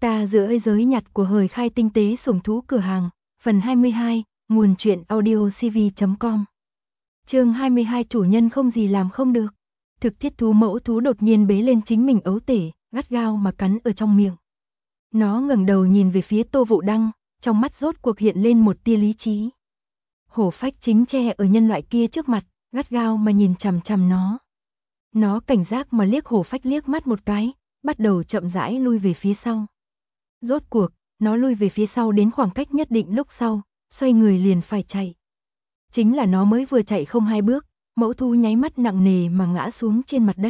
Ta giữa ơi giới nhặt của hời khai tinh tế sủng thú cửa hàng, phần 22, nguồn truyện audio cv.com. Chương 22 chủ nhân không gì làm không được. Thực thiết thú mẫu thú đột nhiên bế lên chính mình ấu tể, gắt gao mà cắn ở trong miệng. Nó ngẩng đầu nhìn về phía Tô Vũ Đăng, trong mắt rốt cuộc hiện lên một tia lý trí. Hổ phách chính che ở nhân loại kia trước mặt, gắt gao mà nhìn chằm chằm nó. Nó cảnh giác mà liếc hổ phách liếc mắt một cái, bắt đầu chậm rãi lui về phía sau. Rốt cuộc, nó lui về phía sau đến khoảng cách nhất định lúc sau, xoay người liền phải chạy. Chính là nó mới vừa chạy không 2 bước, mẫu thú nháy mắt nặng nề mà ngã xuống trên mặt đất.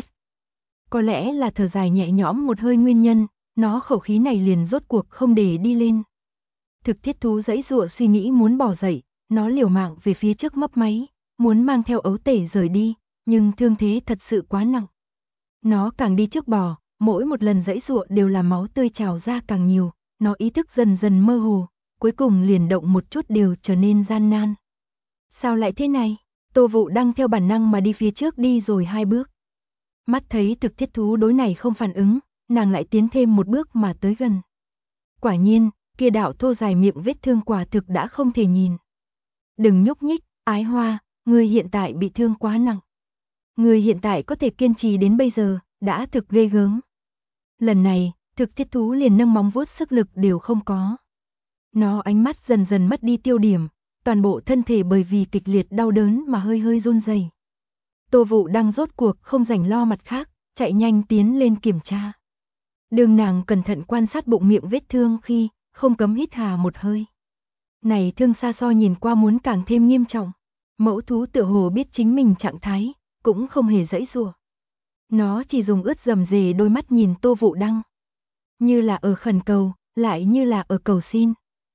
Có lẽ là thở dài nhẹ nhõm một hơi nguyên nhân, nó khẩu khí này liền rốt cuộc không để đi lên. Thực thiết thú giãy giụa suy nghĩ muốn bỏ dậy, nó liều mạng về phía trước mấp máy, muốn mang theo ấu tể rời đi, nhưng thương thế thật sự quá nặng. Nó càng đi trước bò, mỗi một lần giãy giụa đều là máu tươi trào ra càng nhiều, nó ý thức dần dần mơ hồ, cuối cùng liền động một chút đều trở nên gian nan. Sao lại thế này? Tô Vũ Đăng theo bản năng mà đi phía trước đi rồi 2 bước. Mắt thấy thực thiết thú đối này không phản ứng, nàng lại tiến thêm một bước mà tới gần. Quả nhiên, kia đạo thô dài miệng vết thương quả thực đã không thể nhìn. Đừng nhúc nhích, Ái Hoa, ngươi hiện tại bị thương quá nặng. Ngươi hiện tại có thể kiên trì đến bây giờ, đã thực ghê gớm. Lần này, thực thiết thú liền nâng móng vuốt sức lực đều không có. Nó ánh mắt dần dần mất đi tiêu điểm, toàn bộ thân thể bởi vì kịch liệt đau đớn mà hơi hơi run rẩy. Tô Vũ Đăng rốt cuộc không rảnh lo mặt khác, chạy nhanh tiến lên kiểm tra. Đường nàng cẩn thận quan sát bụng miệng vết thương khi không cấm hít hà một hơi. Này thương xa so nhìn qua muốn càng thêm nghiêm trọng. Mẫu thú tựa hồ biết chính mình trạng thái, cũng không hề giãy giụa. Nó chỉ dùng ướt rầm rề đôi mắt nhìn Tô Vũ Đăng. Như là ở khẩn cầu, lại như là ở cầu xin.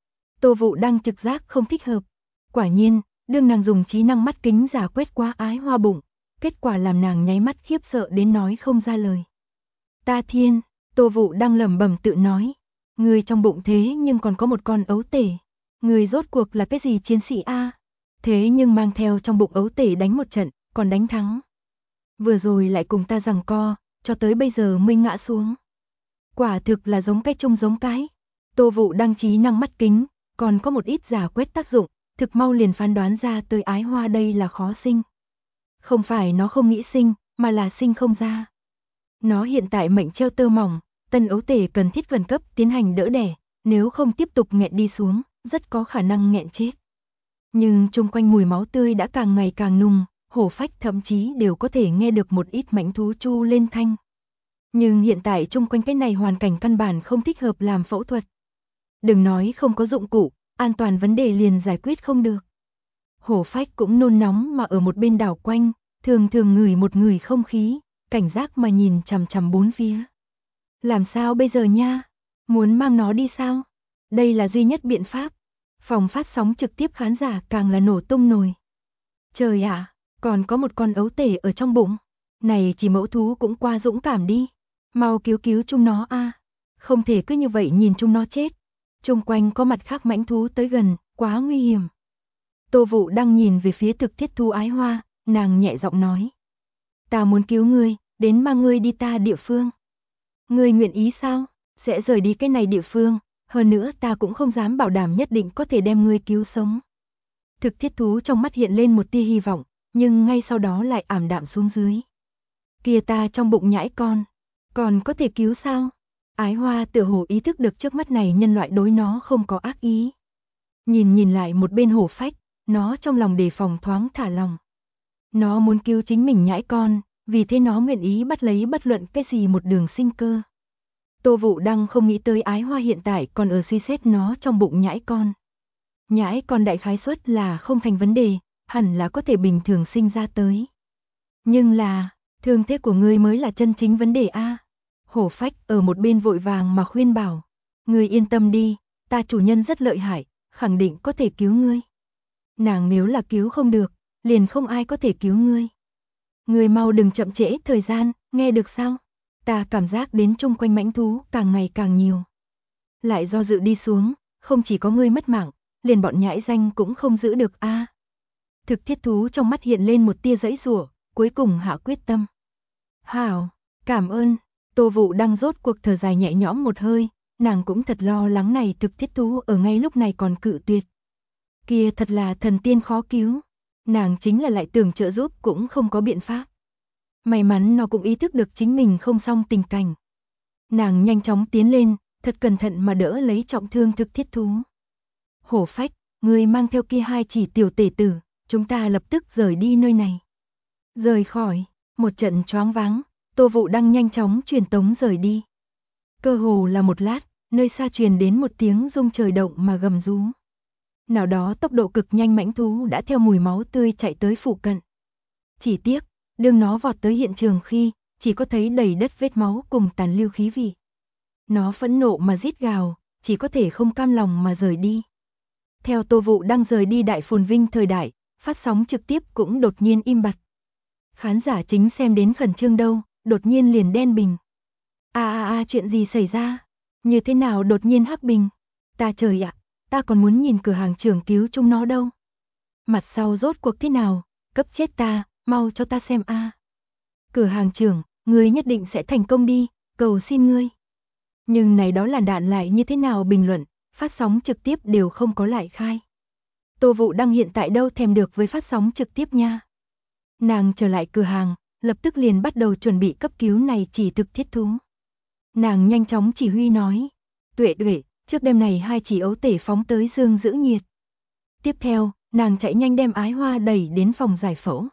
Tô Vũ Đăng trực giác không thích hợp. Quả nhiên, đương nàng dùng trí năng mắt kính giả quét qua Ái Hoa bụng, kết quả làm nàng nháy mắt khiếp sợ đến nói không ra lời. Ta thiên, Tô Vũ Đăng lẩm bẩm tự nói. Người trong bụng thế nhưng còn có một con ấu tể. Người rốt cuộc là cái gì chiến sĩ a? Thế nhưng mang theo trong bụng ấu tể đánh một trận, còn đánh thắng. Vừa rồi lại cùng ta giằng co, cho tới bây giờ mới ngã xuống. Quả thực là giống cái chung giống cái. Tô Vũ Đăng trí năng mắt kính, còn có một ít giả quét tác dụng, thực mau liền phán đoán ra tới Ái Hoa đây là khó sinh. Không phải nó không nghĩ sinh, mà là sinh không ra. Nó hiện tại mệnh treo tơ mỏng, tân ấu tể cần thiết khẩn cấp tiến hành đỡ đẻ, nếu không tiếp tục nghẹn đi xuống, rất có khả năng nghẹn chết. Nhưng chung quanh mùi máu tươi đã càng ngày càng nùng, hổ phách thậm chí đều có thể nghe được một ít mãnh thú chu lên thanh. Nhưng hiện tại chung quanh cái này hoàn cảnh căn bản không thích hợp làm phẫu thuật. Đừng nói không có dụng cụ, an toàn vấn đề liền giải quyết không được. Hổ phách cũng nôn nóng mà ở một bên đảo quanh, thường thường ngửi một người không khí, cảnh giác mà nhìn chằm chằm bốn phía. Làm sao bây giờ nha? Muốn mang nó đi sao? Đây là duy nhất biện pháp. Phòng phát sóng trực tiếp khán giả càng là nổ tung nồi. Trời ạ, còn có một con ấu tể ở trong bụng. Này chỉ mẫu thú cũng qua dũng cảm đi. Mau cứu cứu chúng nó a. Không thể cứ như vậy nhìn chúng nó chết. Chung quanh có mặt khác mãnh thú tới gần, quá nguy hiểm. Tô Vũ Đăng nhìn về phía thực thiết thú Ái Hoa, nàng nhẹ giọng nói. Ta muốn cứu ngươi, đến mang ngươi đi ta địa phương. Ngươi nguyện ý sao? Sẽ rời đi cái này địa phương, hơn nữa ta cũng không dám bảo đảm nhất định có thể đem ngươi cứu sống. Thực thiết thú trong mắt hiện lên một tia hy vọng, nhưng ngay sau đó lại ảm đạm xuống dưới. Kia ta trong bụng nhãi con, còn có thể cứu sao? Ái Hoa tựa hồ ý thức được trước mắt này nhân loại đối nó không có ác ý. Nhìn lại một bên hổ phách, nó trong lòng đề phòng thoáng thả lòng. Nó muốn cứu chính mình nhãi con, vì thế nó nguyện ý bắt lấy bất luận cái gì một đường sinh cơ. Tô Vũ Đăng không nghĩ tới Ái Hoa hiện tại còn ở suy xét nó trong bụng nhãi con. Nhãi con đại khái suất là không thành vấn đề, hẳn là có thể bình thường sinh ra tới. Nhưng là, thương thế của ngươi mới là chân chính vấn đề a. Hổ phách ở một bên vội vàng mà khuyên bảo. Ngươi yên tâm đi, ta chủ nhân rất lợi hại, khẳng định có thể cứu ngươi. Nàng nếu là cứu không được, liền không ai có thể cứu ngươi. Ngươi mau đừng chậm trễ thời gian, nghe được sao? Ta cảm giác đến chung quanh mãnh thú càng ngày càng nhiều. Lại do dự đi xuống, không chỉ có ngươi mất mạng, liền bọn nhãi danh cũng không giữ được a. Thực thiết thú trong mắt hiện lên một tia giãy giụa, cuối cùng hạ quyết tâm. Hảo, cảm ơn. Tô Vũ Đăng rốt cuộc thở dài nhẹ nhõm một hơi, nàng cũng thật lo lắng này thực thiết thú ở ngay lúc này còn cự tuyệt. Kia thật là thần tiên khó cứu, nàng chính là lại tưởng trợ giúp cũng không có biện pháp. May mắn nó cũng ý thức được chính mình không xong tình cảnh. Nàng nhanh chóng tiến lên, thật cẩn thận mà đỡ lấy trọng thương thực thiết thú. Hổ Phách, ngươi mang theo kia 2 chỉ tiểu tể tử, chúng ta lập tức rời đi nơi này. Rời khỏi, một trận choáng váng, Tô Vụ Đăng nhanh chóng truyền tống rời đi. Cơ hồ là một lát, nơi xa truyền đến một tiếng rung trời động mà gầm rú. Nào đó tốc độ cực nhanh mãnh thú đã theo mùi máu tươi chạy tới phụ cận. Chỉ tiếc, đương nó vọt tới hiện trường khi, chỉ có thấy đầy đất vết máu cùng tàn lưu khí vị. Nó phẫn nộ mà rít gào, chỉ có thể không cam lòng mà rời đi. Theo Tô Vụ Đăng rời đi đại phồn vinh thời đại, phát sóng trực tiếp cũng đột nhiên im bặt. Khán giả chính xem đến khẩn trương đâu, đột nhiên liền đen bình. Chuyện gì xảy ra? Như thế nào đột nhiên hắc bình? Ta trời ạ, ta còn muốn nhìn cửa hàng trưởng cứu chúng nó đâu. Mặt sau rốt cuộc thế nào? Cấp chết ta, mau cho ta xem a. Cửa hàng trưởng, ngươi nhất định sẽ thành công đi, cầu xin ngươi. Nhưng này đó là đạn lại như thế nào bình luận, phát sóng trực tiếp đều không có lại khai. Tô Vụ Đăng hiện tại đâu thèm được với phát sóng trực tiếp nha. Nàng trở lại cửa hàng, lập tức liền bắt đầu chuẩn bị cấp cứu này chỉ thực thiết thú. Nàng nhanh chóng chỉ huy nói, Tuệ, trước đêm này 2 chỉ ấu tể phóng tới dương giữ nhiệt. Tiếp theo, nàng chạy nhanh đem Ái Hoa đẩy đến phòng giải phẫu.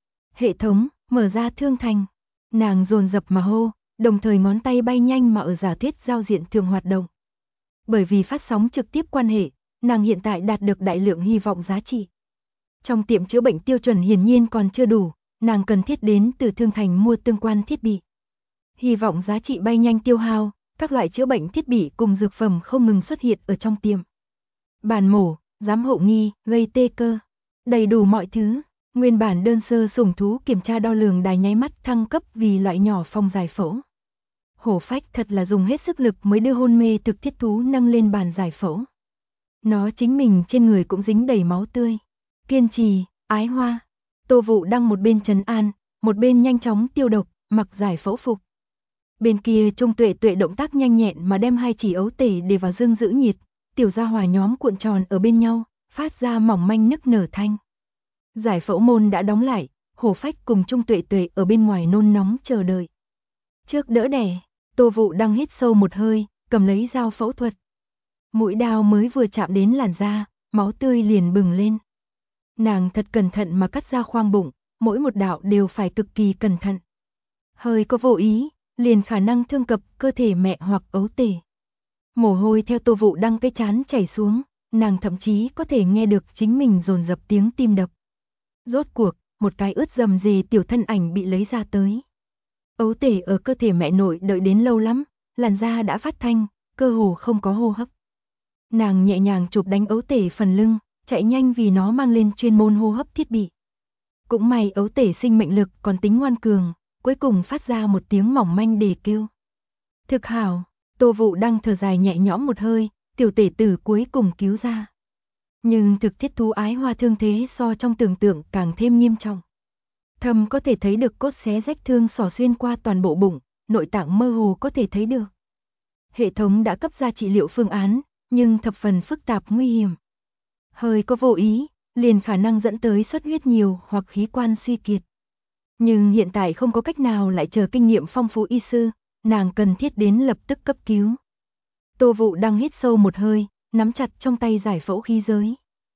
Hệ thống, mở ra thương thành. Nàng dồn dập mà hô, đồng thời ngón tay bay nhanh mà ở giả thuyết giao diện thường hoạt động. Bởi vì phát sóng trực tiếp quan hệ, nàng hiện tại đạt được đại lượng hy vọng giá trị. Trong tiệm chữa bệnh tiêu chuẩn hiển nhiên còn chưa đủ, nàng cần thiết đến từ thương thành mua tương quan thiết bị. Hy vọng giá trị bay nhanh tiêu hao, các loại chữa bệnh thiết bị cùng dược phẩm không ngừng xuất hiện ở trong tiệm. Bàn mổ, giám hộ nghi, gây tê cơ, đầy đủ mọi thứ. Nguyên bản đơn sơ sủng thú kiểm tra đo lường đài nháy mắt thăng cấp vì loại nhỏ phòng giải phẫu. Hổ Phách thật là dùng hết sức lực mới đưa hôn mê thực thiết thú nâng lên bàn giải phẫu. Nó chính mình trên người cũng dính đầy máu tươi. Kiên trì, Ái Hoa. Tô Vụ Đăng một bên trấn an, một bên nhanh chóng tiêu độc, mặc giải phẫu phục. Bên kia Trung Tuệ động tác nhanh nhẹn mà đem 2 chỉ ấu tể để vào dương giữ nhiệt, tiểu gia hỏa nhóm cuộn tròn ở bên nhau, phát ra mỏng manh nức nở thanh. Giải phẫu môn đã đóng lại, Hổ Phách cùng Trung Tuệ ở bên ngoài nôn nóng chờ đợi. Trước đỡ đẻ, Tô Vụ Đăng hít sâu một hơi, cầm lấy dao phẫu thuật. Mũi dao mới vừa chạm đến làn da, máu tươi liền bừng lên. Nàng thật cẩn thận mà cắt ra khoang bụng, mỗi một đạo đều phải cực kỳ cẩn thận. Hơi có vô ý, liền khả năng thương cập cơ thể mẹ hoặc ấu tể. Mồ hôi theo Tô Vụ Đăng cái trán chảy xuống, nàng thậm chí có thể nghe được chính mình dồn dập tiếng tim đập. Rốt cuộc, một cái ướt rầm rề tiểu thân ảnh bị lấy ra tới. Ấu tể ở cơ thể mẹ nội đợi đến lâu lắm, làn da đã phát thanh, cơ hồ không có hô hấp. Nàng nhẹ nhàng chụp đánh ấu tể phần lưng, chạy nhanh vì nó mang lên chuyên môn hô hấp thiết bị. Cũng may ấu tể sinh mệnh lực còn tính ngoan cường, cuối cùng phát ra một tiếng mỏng manh để kêu. Thực hảo, Tô Vụ Đăng thở dài nhẹ nhõm một hơi, tiểu tể tử cuối cùng cứu ra. Nhưng thực thiết thú Ái Hoa thương thế so trong tưởng tượng càng thêm nghiêm trọng. Thầm có thể thấy được cốt xé rách thương xỏ xuyên qua toàn bộ bụng, nội tạng mơ hồ có thể thấy được. Hệ thống đã cấp ra trị liệu phương án, nhưng thập phần phức tạp nguy hiểm. Hơi có vô ý, liền khả năng dẫn tới xuất huyết nhiều hoặc khí quan suy kiệt. Nhưng hiện tại không có cách nào lại chờ kinh nghiệm phong phú y sư, nàng cần thiết đến lập tức cấp cứu. Tô Vụ Đăng hít sâu một hơi, nắm chặt trong tay giải phẫu khí giới.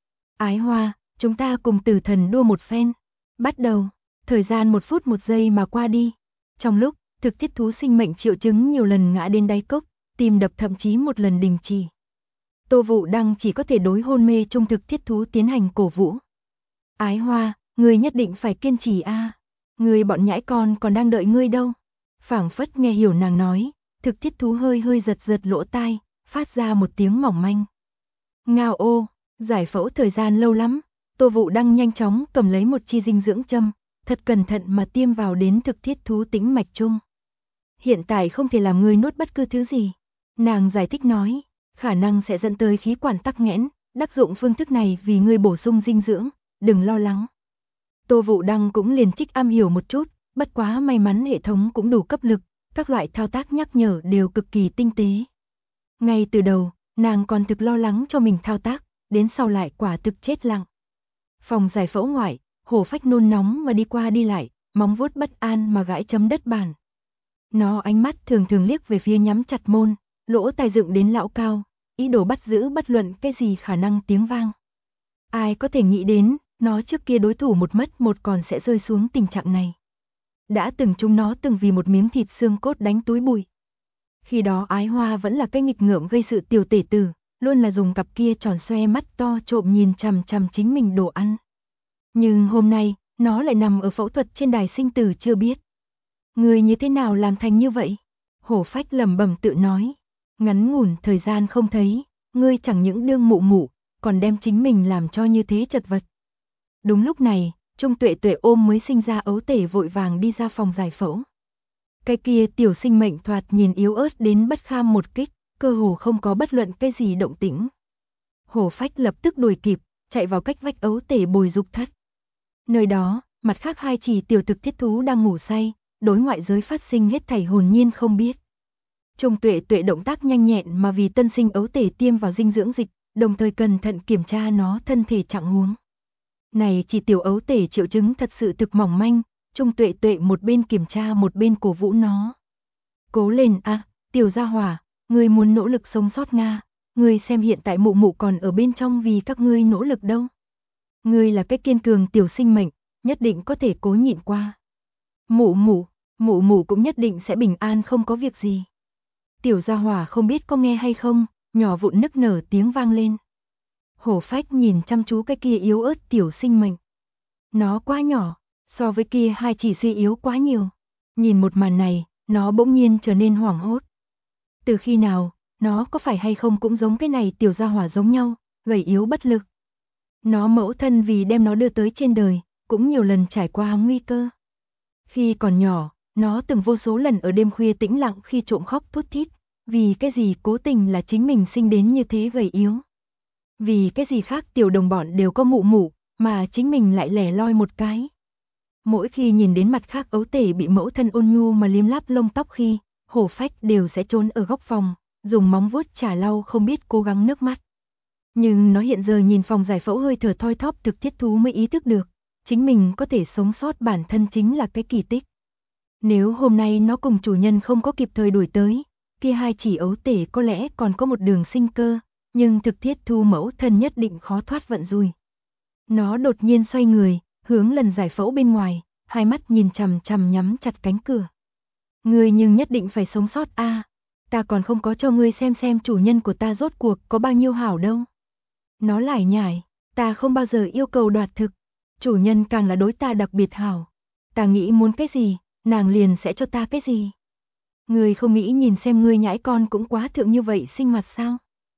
Ái Hoa, chúng ta cùng tử thần đua một phen. Bắt đầu, thời gian 1 phút 1 giây mà qua đi. Trong lúc, thực thiết thú sinh mệnh triệu chứng nhiều lần ngã đến đáy cốc, tim đập thậm chí một lần đình chỉ. Tô Vụ Đăng chỉ có thể đối hôn mê trung thực thiết thú tiến hành cổ vũ. Ái Hoa, ngươi nhất định phải kiên trì a. Ngươi bọn nhãi con còn đang đợi ngươi đâu. Phảng phất nghe hiểu nàng nói, thực thiết thú hơi giật lỗ tai, phát ra một tiếng mỏng manh. Ngao ô, giải phẫu thời gian lâu lắm, Tô Vụ Đăng nhanh chóng cầm lấy một chi dinh dưỡng châm, thật cẩn thận mà tiêm vào đến thực thiết thú tĩnh mạch trung. Hiện tại không thể làm ngươi nuốt bất cứ thứ gì. Nàng giải thích nói, khả năng sẽ dẫn tới khí quản tắc nghẽn, đắc dụng phương thức này vì ngươi bổ sung dinh dưỡng, đừng lo lắng. Tô Vụ Đăng cũng liền trích am hiểu một chút, bất quá may mắn hệ thống cũng đủ cấp lực, các loại thao tác nhắc nhở đều cực kỳ tinh tế. Ngay từ đầu, nàng còn thực lo lắng cho mình thao tác, đến sau lại quả thực chết lặng. Phòng giải phẫu ngoại, Hổ Phách nôn nóng mà đi qua đi lại, móng vuốt bất an mà gãi chấm đất bàn. Nó ánh mắt thường thường liếc về phía nhắm chặt môn, lỗ tai dựng đến lão cao, ý đồ bắt giữ bất luận cái gì khả năng tiếng vang. Ai có thể nghĩ đến, nó trước kia đối thủ một mất một còn sẽ rơi xuống tình trạng này. Đã từng chúng nó từng vì một miếng thịt xương cốt đánh túi bụi. Khi đó Ái Hoa vẫn là cái nghịch ngợm gây sự tiểu tể tử, luôn là dùng cặp kia tròn xoe mắt to trộm nhìn chằm chằm chính mình đồ ăn. Nhưng hôm nay, nó lại nằm ở phẫu thuật trên đài sinh tử chưa biết. Người như thế nào làm thành như vậy? Hổ Phách lẩm bẩm tự nói. Ngắn ngủn thời gian không thấy, ngươi chẳng những đương mụ mụ, còn đem chính mình làm cho như thế chật vật. Đúng lúc này, Trung Tuệ Tuệ ôm mới sinh ra ấu tể vội vàng đi ra phòng giải phẫu. Cái kia tiểu sinh mệnh thoạt nhìn yếu ớt đến bất kham một kích, cơ hồ không có bất luận cái gì động tĩnh. Hổ Phách lập tức đuổi kịp, chạy vào cách vách ấu tể bồi dục thất. Nơi đó, mặt khác hai chỉ tiểu thực thiết thú đang ngủ say, đối ngoại giới phát sinh hết thảy hồn nhiên không biết. Trung Tuệ Tuệ động tác nhanh nhẹn mà vì tân sinh ấu tể tiêm vào dinh dưỡng dịch, đồng thời cẩn thận kiểm tra nó thân thể trạng huống. Này chỉ tiểu ấu tể triệu chứng thật sự thực mỏng manh, Trung Tuệ Tuệ một bên kiểm tra một bên cổ vũ nó. Cố lên a, tiểu gia hỏa, ngươi muốn nỗ lực sống sót nga, ngươi xem hiện tại mụ mụ còn ở bên trong vì các ngươi nỗ lực đâu. Ngươi là cái kiên cường tiểu sinh mệnh, nhất định có thể cố nhịn qua. Mụ mụ cũng nhất định sẽ bình an không có việc gì. Tiểu gia hỏa không biết có nghe hay không, nhỏ vụn nức nở tiếng vang lên. Hổ Phách nhìn chăm chú cái kia yếu ớt tiểu sinh mệnh. Nó quá nhỏ, so với kia hai chỉ suy yếu quá nhiều. Nhìn một màn này, nó bỗng nhiên trở nên hoảng hốt. Từ khi nào, nó có phải hay không cũng giống cái này tiểu gia hỏa giống nhau, gầy yếu bất lực. Nó mẫu thân vì đem nó đưa tới trên đời, cũng nhiều lần trải qua nguy cơ. Khi còn nhỏ, nó từng vô số lần ở đêm khuya tĩnh lặng khi trộm khóc thút thít, vì cái gì cố tình là chính mình sinh đến như thế gầy yếu. Vì cái gì khác tiểu đồng bọn đều có mụ mụ, mà chính mình lại lẻ loi một cái. Mỗi khi nhìn đến mặt khác ấu tể bị mẫu thân ôn nhu mà liếm láp lông tóc khi, Hổ Phách đều sẽ trốn ở góc phòng, dùng móng vuốt chà lau không biết cố gắng nước mắt. Nhưng nó hiện giờ nhìn phòng giải phẫu hơi thở thoi thóp thực thiết thú mới ý thức được, chính mình có thể sống sót bản thân chính là cái kỳ tích. Nếu hôm nay nó cùng chủ nhân không có kịp thời đuổi tới, kia hai chỉ ấu tể có lẽ còn có một đường sinh cơ, nhưng thực thiết thu mẫu thân nhất định khó thoát vận rủi. Nó đột nhiên xoay người, hướng lần giải phẫu bên ngoài, hai mắt nhìn chằm chằm nhắm chặt cánh cửa. Ngươi nhưng nhất định phải sống sót a, ta còn không có cho ngươi xem chủ nhân của ta rốt cuộc có bao nhiêu hảo đâu. Nó lải nhải, ta không bao giờ yêu cầu đoạt thực, chủ nhân càng là đối ta đặc biệt hảo. Ta nghĩ muốn cái gì, nàng liền sẽ cho ta cái gì. Ngươi không nghĩ nhìn xem ngươi nhãi con cũng quá thượng như vậy sinh mặt sao?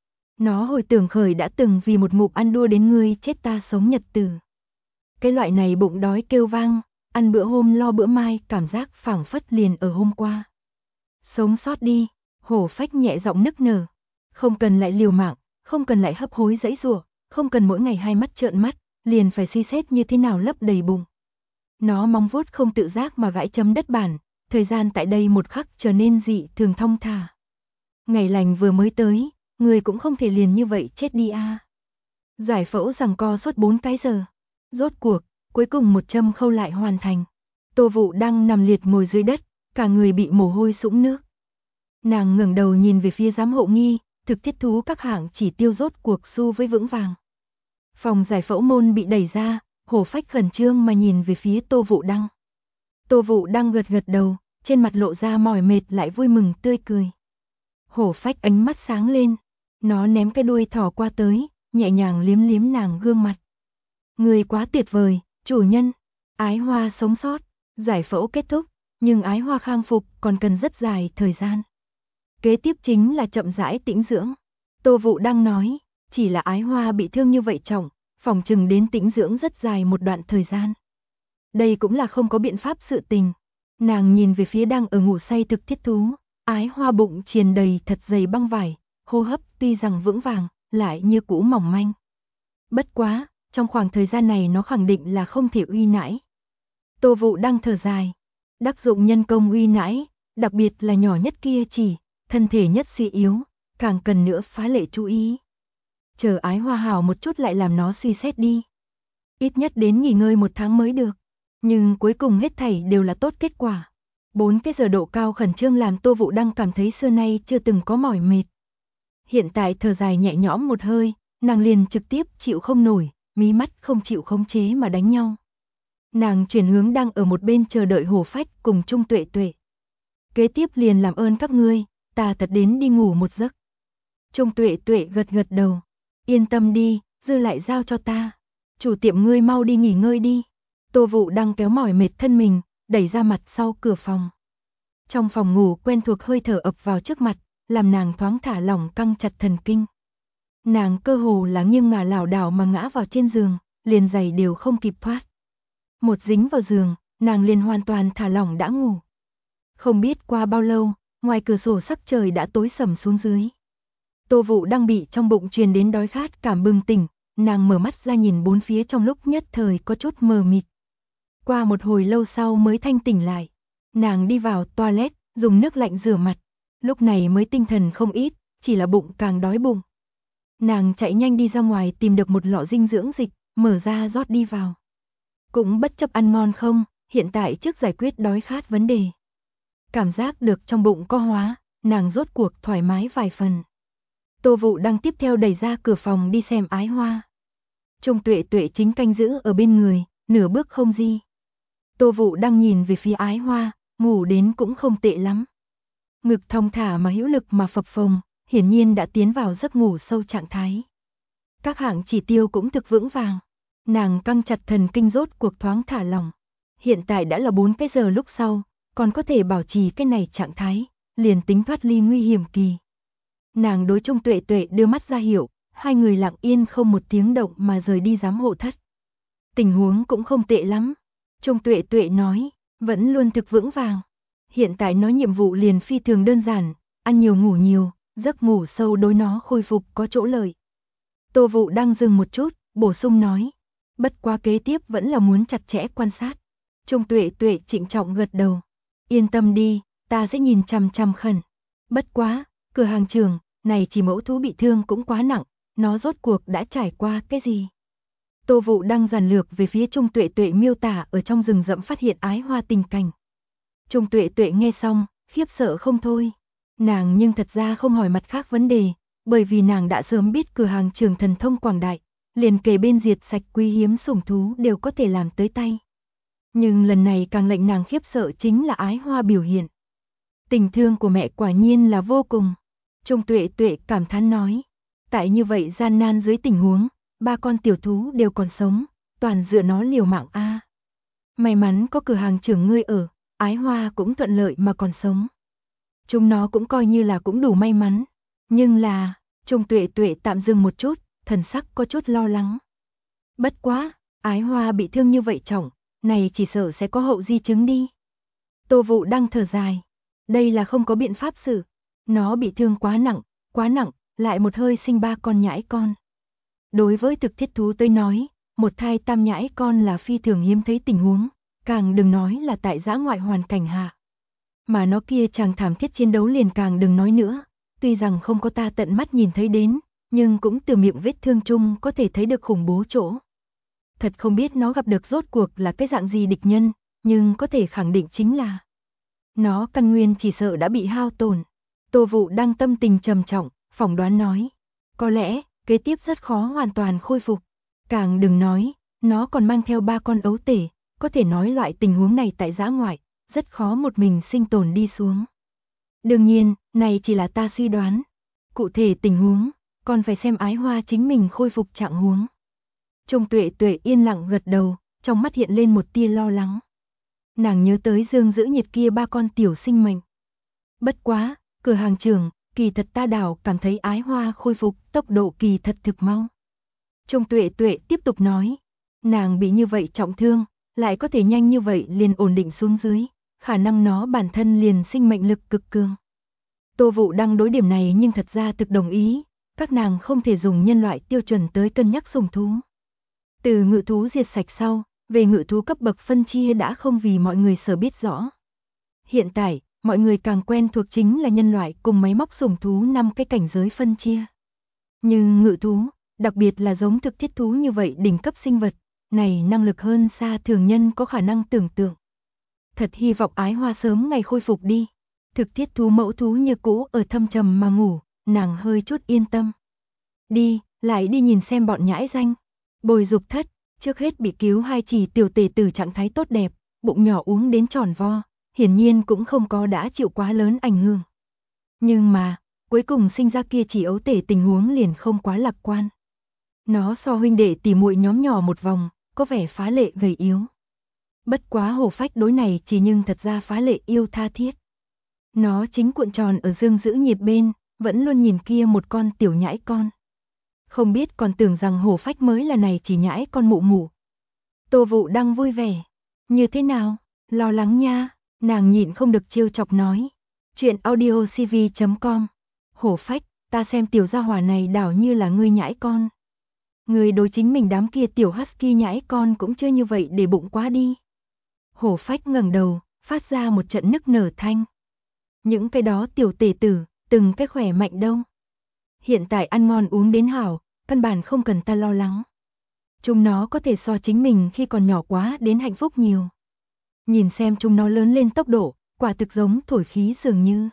Nó hồi tưởng khởi đã từng vì một ngụm ăn đua đến ngươi chết ta sống nhật tử. Cái loại này bụng đói kêu vang, ăn bữa hôm lo bữa mai, cảm giác phảng phất liền ở hôm qua. Sống sót đi, Hổ Phách nhẹ giọng nức nở. Không cần lại liều mạng, không cần lại hấp hối giãy giụa, không cần mỗi ngày hai mắt trợn mắt, liền phải suy xét như thế nào lấp đầy bụng. Nó móng vuốt không tự giác mà gãi chấm đất bàn, thời gian tại đây một khắc trở nên dị thường thong thả. Ngày lành vừa mới tới, người cũng không thể liền như vậy chết đi a. Giải phẫu giằng co suốt 4 cái giờ. Rốt cuộc, cuối cùng một châm khâu lại hoàn thành. Tô Vụ đang nằm liệt ngồi dưới đất, cả người bị mồ hôi sũng nước. Nàng ngẩng đầu nhìn về phía giám hộ nghi, thực thiết thú các hạng chỉ tiêu rốt cuộc xu với vững vàng. Phòng giải phẫu môn bị đẩy ra, Hổ Phách khẩn trương mà nhìn về phía Tô Vụ Đăng. Tô Vụ Đăng gật gật đầu, trên mặt lộ ra mỏi mệt lại vui mừng tươi cười. Hổ Phách ánh mắt sáng lên, nó ném cái đuôi thỏ qua tới, nhẹ nhàng liếm liếm nàng gương mặt. Người quá tuyệt vời, chủ nhân. Ái Hoa sống sót, giải phẫu kết thúc, nhưng Ái Hoa khang phục còn cần rất dài thời gian. Kế tiếp chính là chậm rãi tĩnh dưỡng. Tô Vụ Đăng nói, chỉ là Ái Hoa bị thương như vậy trọng, phòng chừng đến tĩnh dưỡng rất dài một đoạn thời gian. Đây cũng là không có biện pháp sự tình. Nàng nhìn về phía đang ở ngủ say thực thiết thú, Ái Hoa bụng triền đầy thật dày băng vải, hô hấp tuy rằng vững vàng, lại như cũ mỏng manh. Bất quá, trong khoảng thời gian này nó khẳng định là không thể uy nãi. Tô Vụ Đăng thở dài, đắc dụng nhân công uy nãi, đặc biệt là nhỏ nhất kia chỉ, thân thể nhất suy yếu, càng cần nữa phá lệ chú ý. Chờ Ái Hoa hảo một chút lại làm nó suy xét đi. Ít nhất đến nghỉ ngơi 1 tháng mới được. Nhưng cuối cùng hết thảy đều là tốt kết quả. 4 cái giờ độ cao khẩn trương làm Tô Vũ Đăng cảm thấy xưa nay chưa từng có mỏi mệt. Hiện tại thở dài nhẹ nhõm một hơi, nàng liền trực tiếp chịu không nổi, mí mắt không chịu khống chế mà đánh nhau. Nàng chuyển hướng đang ở một bên chờ đợi Hổ Phách cùng Trung Tuệ Tuệ. Kế tiếp liền làm ơn các ngươi, ta thật đến đi ngủ một giấc. Trung Tuệ Tuệ gật gật đầu. Yên tâm đi, dư lại giao cho ta. Chủ tiệm ngươi mau đi nghỉ ngơi đi. Tô Vũ Đăng kéo mỏi mệt thân mình, đẩy ra mặt sau cửa phòng. Trong phòng ngủ quen thuộc hơi thở ập vào trước mặt, làm nàng thoáng thả lỏng căng chặt thần kinh. Nàng cơ hồ là nghiêng ngả lảo đảo mà ngã vào trên giường, liền giày đều không kịp thoát. Một dính vào giường, nàng liền hoàn toàn thả lỏng đã ngủ. Không biết qua bao lâu, ngoài cửa sổ sắc trời đã tối sầm xuống dưới. Tô Vũ Đăng bị trong bụng truyền đến đói khát cảm bừng tỉnh, nàng mở mắt ra nhìn bốn phía trong lúc nhất thời có chút mờ mịt. Qua một hồi lâu sau mới thanh tỉnh lại. Nàng đi vào toilet, dùng nước lạnh rửa mặt. Lúc này mới tinh thần không ít, chỉ là bụng càng đói bụng. Nàng chạy nhanh đi ra ngoài tìm được một lọ dinh dưỡng dịch, mở ra rót đi vào. Cũng bất chấp ăn ngon không, hiện tại trước giải quyết đói khát vấn đề. Cảm giác được trong bụng co hóa, nàng rốt cuộc thoải mái vài phần. Tô Vũ Đăng tiếp theo đẩy ra cửa phòng đi xem Ái Hoa. Trung Tuệ Tuệ chính canh giữ ở bên người, nửa bước không di. Tô Vũ Đăng nhìn về phía Ái Hoa, ngủ đến cũng không tệ lắm. Ngực thong thả mà hữu lực mà phập phồng, hiển nhiên đã tiến vào giấc ngủ sâu trạng thái. Các hạng chỉ tiêu cũng thực vững vàng. Nàng căng chặt thần kinh rốt cuộc thoáng thả lỏng. Hiện tại đã là 4 cái giờ lúc sau, còn có thể bảo trì cái này trạng thái, liền tính thoát ly nguy hiểm kỳ. Nàng đối Trung Tuệ Tuệ đưa mắt ra hiệu, hai người lặng yên không một tiếng động mà rời đi giám hộ thất. Tình huống cũng không tệ lắm. Trung Tuệ Tuệ nói, vẫn luôn thực vững vàng. Hiện tại nó nhiệm vụ liền phi thường đơn giản, ăn nhiều ngủ nhiều, giấc ngủ sâu đối nó khôi phục có chỗ lợi. Tô Vũ Đăng dừng một chút, bổ sung nói, bất quá kế tiếp vẫn là muốn chặt chẽ quan sát. Trung Tuệ Tuệ trịnh trọng gật đầu. Yên tâm đi, ta sẽ nhìn chằm chằm khẩn. Bất quá, cửa hàng trưởng, này chỉ mẫu thú bị thương cũng quá nặng, nó rốt cuộc đã trải qua cái gì? Tô Vũ Đăng giản lược về phía Trung Tuệ Tuệ miêu tả ở trong rừng rậm phát hiện Ái Hoa tình cảnh. Trung Tuệ Tuệ nghe xong, khiếp sợ không thôi. Nàng nhưng thật ra không hỏi mặt khác vấn đề, bởi vì nàng đã sớm biết cửa hàng trưởng thần thông quảng đại, liền kề bên diệt sạch quý hiếm sủng thú đều có thể làm tới tay. Nhưng lần này càng lệnh nàng khiếp sợ chính là Ái Hoa biểu hiện. Tình thương của mẹ quả nhiên là vô cùng. Trung Tuệ Tuệ cảm thán nói, tại như vậy gian nan dưới tình huống, 3 con tiểu thú đều còn sống, toàn dựa nó liều mạng a. May mắn có cửa hàng trưởng ngươi ở, Ái Hoa cũng thuận lợi mà còn sống. Chúng nó cũng coi như là cũng đủ may mắn, nhưng là, Trung Tuệ Tuệ tạm dừng một chút, thần sắc có chút lo lắng. Bất quá, Ái Hoa bị thương như vậy trọng, này chỉ sợ sẽ có hậu di chứng đi. Tô Vũ Đăng thở dài, đây là không có biện pháp xử, nó bị thương quá nặng, lại một hơi sinh 3 con nhãi con. Đối với thực thiết thú tới nói, một thai tam nhãi con là phi thường hiếm thấy tình huống, càng đừng nói là tại dã ngoại hoàn cảnh hạ. Mà nó kia chàng thảm thiết chiến đấu liền càng đừng nói nữa, tuy rằng không có ta tận mắt nhìn thấy đến, nhưng cũng từ miệng vết thương chung có thể thấy được khủng bố chỗ. Thật không biết nó gặp được rốt cuộc là cái dạng gì địch nhân, nhưng có thể khẳng định chính là nó căn nguyên chỉ sợ đã bị hao tổn. Tô Vũ Đăng tâm tình trầm trọng, phỏng đoán nói, có lẽ kế tiếp rất khó hoàn toàn khôi phục. Càng đừng nói, nó còn mang theo 3 con ấu tể, có thể nói loại tình huống này tại dã ngoại, rất khó một mình sinh tồn đi xuống. Đương nhiên, này chỉ là ta suy đoán. Cụ thể tình huống, còn phải xem Ái Hoa chính mình khôi phục trạng huống. Trung Tuệ Tuệ yên lặng gật đầu, trong mắt hiện lên một tia lo lắng. Nàng nhớ tới Dương Giữ Nhiệt kia 3 con tiểu sinh mệnh. Bất quá, cửa hàng trưởng, kỳ thật ta đảo cảm thấy Ái Hoa khôi phục tốc độ kỳ thật thực mau. Trung Tuệ Tuệ tiếp tục nói, nàng bị như vậy trọng thương, lại có thể nhanh như vậy liền ổn định xuống dưới, khả năng nó bản thân liền sinh mệnh lực cực cường. Tô Vũ Đăng đối điểm này nhưng thật ra thực đồng ý, các nàng không thể dùng nhân loại tiêu chuẩn tới cân nhắc sủng thú. Từ ngự thú diệt sạch sau, về ngự thú cấp bậc phân chia đã không vì mọi người sở biết rõ. Hiện tại, mọi người càng quen thuộc chính là nhân loại cùng máy móc sủng thú 5 cái cảnh giới phân chia. Nhưng ngự thú, đặc biệt là giống thực thiết thú như vậy đỉnh cấp sinh vật, này năng lực hơn xa thường nhân có khả năng tưởng tượng. Thật hy vọng Ái Hoa sớm ngày khôi phục đi. Thực thiết thú mẫu thú như cũ ở thâm trầm mà ngủ, nàng hơi chút yên tâm. Đi, lại đi nhìn xem bọn nhãi danh. Bồi dục thất, trước hết bị cứu 2 chỉ tiểu tể tử trạng thái tốt đẹp, bụng nhỏ uống đến tròn vo, hiển nhiên cũng không có đã chịu quá lớn ảnh hưởng. Nhưng mà, cuối cùng sinh ra kia chỉ ấu tể tình huống liền không quá lạc quan. Nó so huynh đệ tỉ muội nhóm nhỏ một vòng, có vẻ phá lệ gầy yếu. Bất quá hổ phách đối này chỉ nhưng thật ra phá lệ yêu tha thiết. Nó chính cuộn tròn ở dương giữ nhiệt bên, vẫn luôn nhìn kia một con tiểu nhãi con. Không biết còn tưởng rằng hổ phách mới là này chỉ nhãi con mụ mụ. Tô Vũ Đăng vui vẻ. Như thế nào? Lo lắng nha, nàng nhịn không được trêu chọc nói. Chuyện audiocv.com. Hổ phách, ta xem tiểu gia hỏa này đảo như là ngươi nhãi con. Ngươi đối chính mình đám kia tiểu husky nhãi con cũng chưa như vậy để bụng quá đi. Hổ phách ngẩng đầu, phát ra một trận nức nở thanh. Những cái đó tiểu tể tử, từng cái khỏe mạnh đâu. Hiện tại ăn ngon uống đến hảo, căn bản không cần ta lo lắng. Chúng nó có thể so chính mình khi còn nhỏ quá đến hạnh phúc nhiều. Nhìn xem chúng nó lớn lên tốc độ, quả thực giống thổi khí dường như.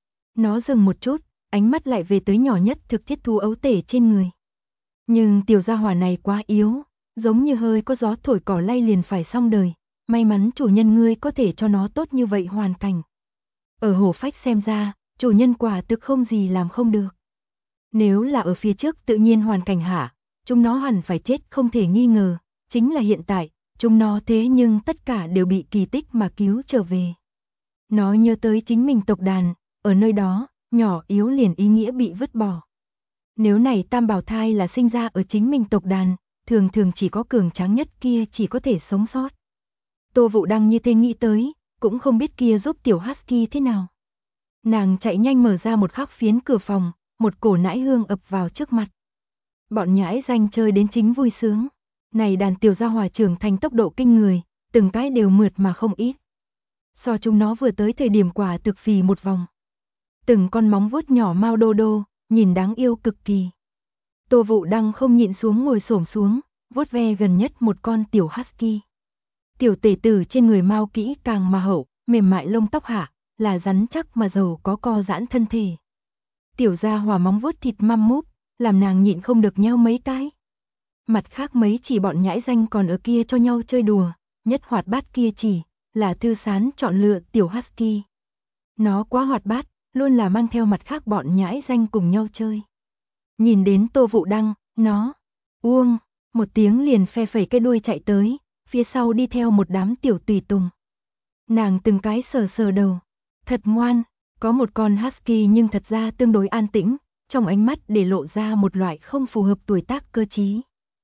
Nó dừng một chút, ánh mắt lại về tới nhỏ nhất thực thiết thú ấu tể trên người. Nhưng tiểu gia hỏa này quá yếu, giống như hơi có gió thổi cỏ lay liền phải xong đời. May mắn chủ nhân ngươi có thể cho nó tốt như vậy hoàn cảnh. Ở hổ phách xem ra, chủ nhân quả thực không gì làm không được. Nếu là ở phía trước tự nhiên hoàn cảnh hạ, chúng nó hẳn phải chết không thể nghi ngờ. Chính là hiện tại, chúng nó thế nhưng tất cả đều bị kỳ tích mà cứu trở về. Nó nhớ tới chính mình tộc đàn, ở nơi đó, nhỏ yếu liền ý nghĩa bị vứt bỏ. Nếu này tam bảo thai là sinh ra ở chính mình tộc đàn, thường thường chỉ có cường tráng nhất kia chỉ có thể sống sót. Tô Vũ Đăng như thế nghĩ tới, cũng không biết kia giúp tiểu husky thế nào. Nàng chạy nhanh mở ra một khắc phiến cửa phòng, một cổ nãi hương ập vào trước mặt. Bọn nhãi danh chơi đến chính vui sướng. Này đàn tiểu gia hỏa trưởng thành tốc độ kinh người, từng cái đều mượt mà không ít. So chúng nó vừa tới thời điểm quả thực phì một vòng. Từng con móng vuốt nhỏ mau đô đô, nhìn đáng yêu cực kỳ. Tô Vũ Đăng không nhịn xuống ngồi xổm xuống, vuốt ve gần nhất một con tiểu husky. Tiểu tể tử trên người mau kỹ càng mà hậu, mềm mại lông tóc hạ, là rắn chắc mà giàu có co giãn thân thể. Tiểu gia hỏa móng vuốt thịt măm múp, làm nàng nhịn không được nheo mấy cái. Mặt khác mấy chỉ bọn nhãi danh còn ở kia cho nhau chơi đùa, nhất hoạt bát kia chỉ là Thư Sán chọn lựa tiểu husky. Nó quá hoạt bát, luôn là mang theo mặt khác bọn nhãi danh cùng nhau chơi. Nhìn đến Tô Vũ Đăng, nó uông một tiếng liền phe phẩy cái đuôi chạy tới, phía sau đi theo một đám tiểu tùy tùng. Nàng từng cái sờ sờ đầu, thật ngoan, có một con husky nhưng thật ra tương đối an tĩnh, trong ánh mắt để lộ ra một loại không phù hợp tuổi tác cơ trí.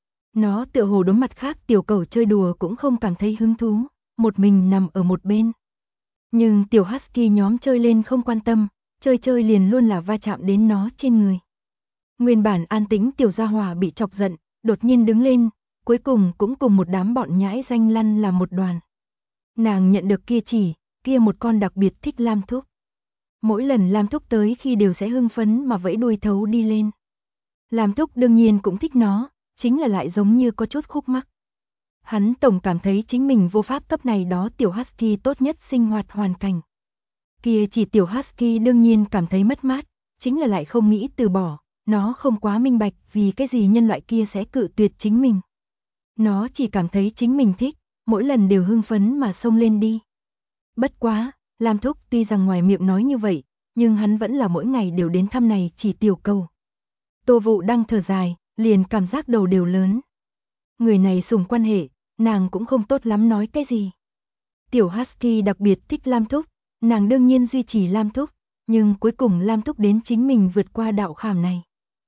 Nó tựa hồ đối mặt khác tiểu cẩu chơi đùa cũng không cảm thấy hứng thú, một mình nằm ở một bên. Nhưng tiểu husky nhóm chơi lên không quan tâm, chơi liền luôn là va chạm đến nó trên người. Nguyên bản an tĩnh tiểu gia hỏa bị chọc giận, đột nhiên đứng lên, cuối cùng cũng cùng một đám bọn nhãi danh lăn làm một đoàn. Nàng nhận được kia một con đặc biệt thích Lam Thúc. Mỗi lần Lam Thúc tới khi đều sẽ hưng phấn mà vẫy đuôi thấu đi lên. Lam Thúc đương nhiên cũng thích nó, chính là lại giống như có chút khúc mắc. Hắn tổng cảm thấy chính mình vô pháp cấp này đó tiểu husky tốt nhất sinh hoạt hoàn cảnh. Kia chỉ tiểu husky đương nhiên cảm thấy mất mát, chính là lại không nghĩ từ bỏ, nó không quá minh bạch vì cái gì nhân loại kia sẽ cự tuyệt chính mình. Nó chỉ cảm thấy chính mình thích, mỗi lần đều hưng phấn mà xông lên đi. Bất quá, Lam Thúc tuy rằng ngoài miệng nói như vậy, nhưng hắn vẫn là mỗi ngày đều đến thăm này chỉ tiểu cầu. Tô Vũ Đăng thở dài, liền cảm giác đầu đều lớn. Người này sủng quan hệ, nàng cũng không tốt lắm nói cái gì. Tiểu husky đặc biệt thích Lam Thúc, nàng đương nhiên duy trì Lam Thúc, nhưng cuối cùng Lam Thúc đến chính mình vượt qua đạo khảm này.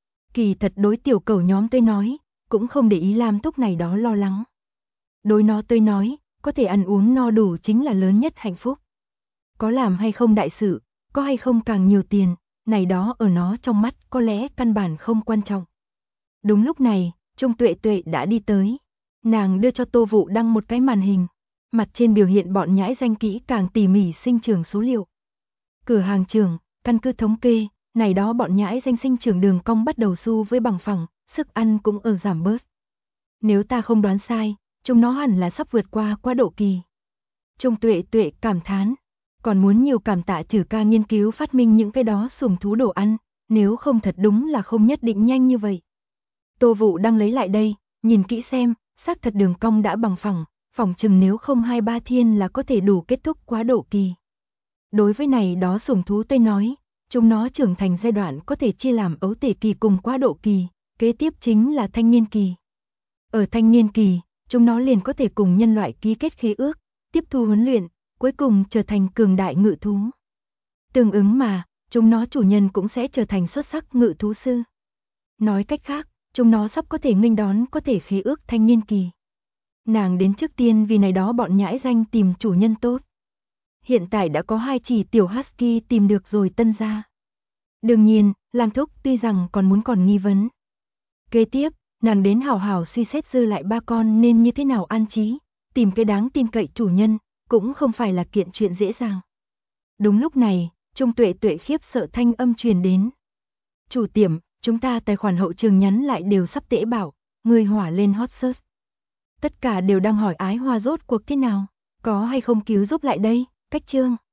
Kỳ thật đối tiểu cẩu nhóm tới nói, cũng không để ý Lam Thúc này đó lo lắng. Đối nó tới nói, có thể ăn uống no đủ chính là lớn nhất hạnh phúc. Có làm hay không đại sự, có hay không càng nhiều tiền, này đó ở nó trong mắt có lẽ căn bản không quan trọng. Đúng lúc này, Trung Tuệ Tuệ đã đi tới. Nàng đưa cho Tô Vũ Đăng một cái màn hình, mặt trên biểu hiện bọn nhãi danh kỹ càng tỉ mỉ sinh trưởng số liệu. Cửa hàng trưởng, căn cứ thống kê, này đó bọn nhãi danh sinh trưởng đường cong bắt đầu xu với bằng phẳng, sức ăn cũng ở giảm bớt. Nếu ta không đoán sai, chúng nó hẳn là sắp vượt qua quá độ kỳ. Trung Tuệ Tuệ cảm thán, còn muốn nhiều cảm tạ Trử ca nghiên cứu phát minh những cái đó sủng thú đồ ăn, nếu không thật đúng là không nhất định nhanh như vậy. Tô Vũ đang lấy lại đây, nhìn kỹ xem, xác thật đường cong đã bằng phẳng, phỏng chừng nếu không 2-3 thiên là có thể đủ kết thúc quá độ kỳ. Đối với này đó sủng thú Tây nói, chúng nó trưởng thành giai đoạn có thể chia làm ấu tể kỳ cùng quá độ kỳ, kế tiếp chính là thanh niên kỳ. Ở thanh niên kỳ, chúng nó liền có thể cùng nhân loại ký kết khế ước, tiếp thu huấn luyện, cuối cùng trở thành cường đại ngự thú. Tương ứng mà, chúng nó chủ nhân cũng sẽ trở thành xuất sắc ngự thú sư. Nói cách khác, chúng nó sắp có thể nghênh đón có thể khế ước thanh niên kỳ. Nàng đến trước tiên vì này đó bọn nhãi danh tìm chủ nhân tốt. Hiện tại đã có 2 chỉ tiểu husky tìm được rồi tân gia. Đương nhiên, làm thúc tuy rằng còn nghi vấn. Kế tiếp, nàng đến hào hào suy xét dư lại 3 con nên như thế nào an trí, tìm cái đáng tin cậy chủ nhân, cũng không phải là kiện chuyện dễ dàng. Đúng lúc này, Trung Tuệ Tuệ khiếp sợ thanh âm truyền đến. Chủ tiệm, chúng ta tài khoản hậu trường nhắn lại đều sắp tễ bảo, người hỏa lên hot search. Tất cả đều đang hỏi Ái Hoa rốt cuộc thế nào, có hay không cứu giúp lại đây, cách chương.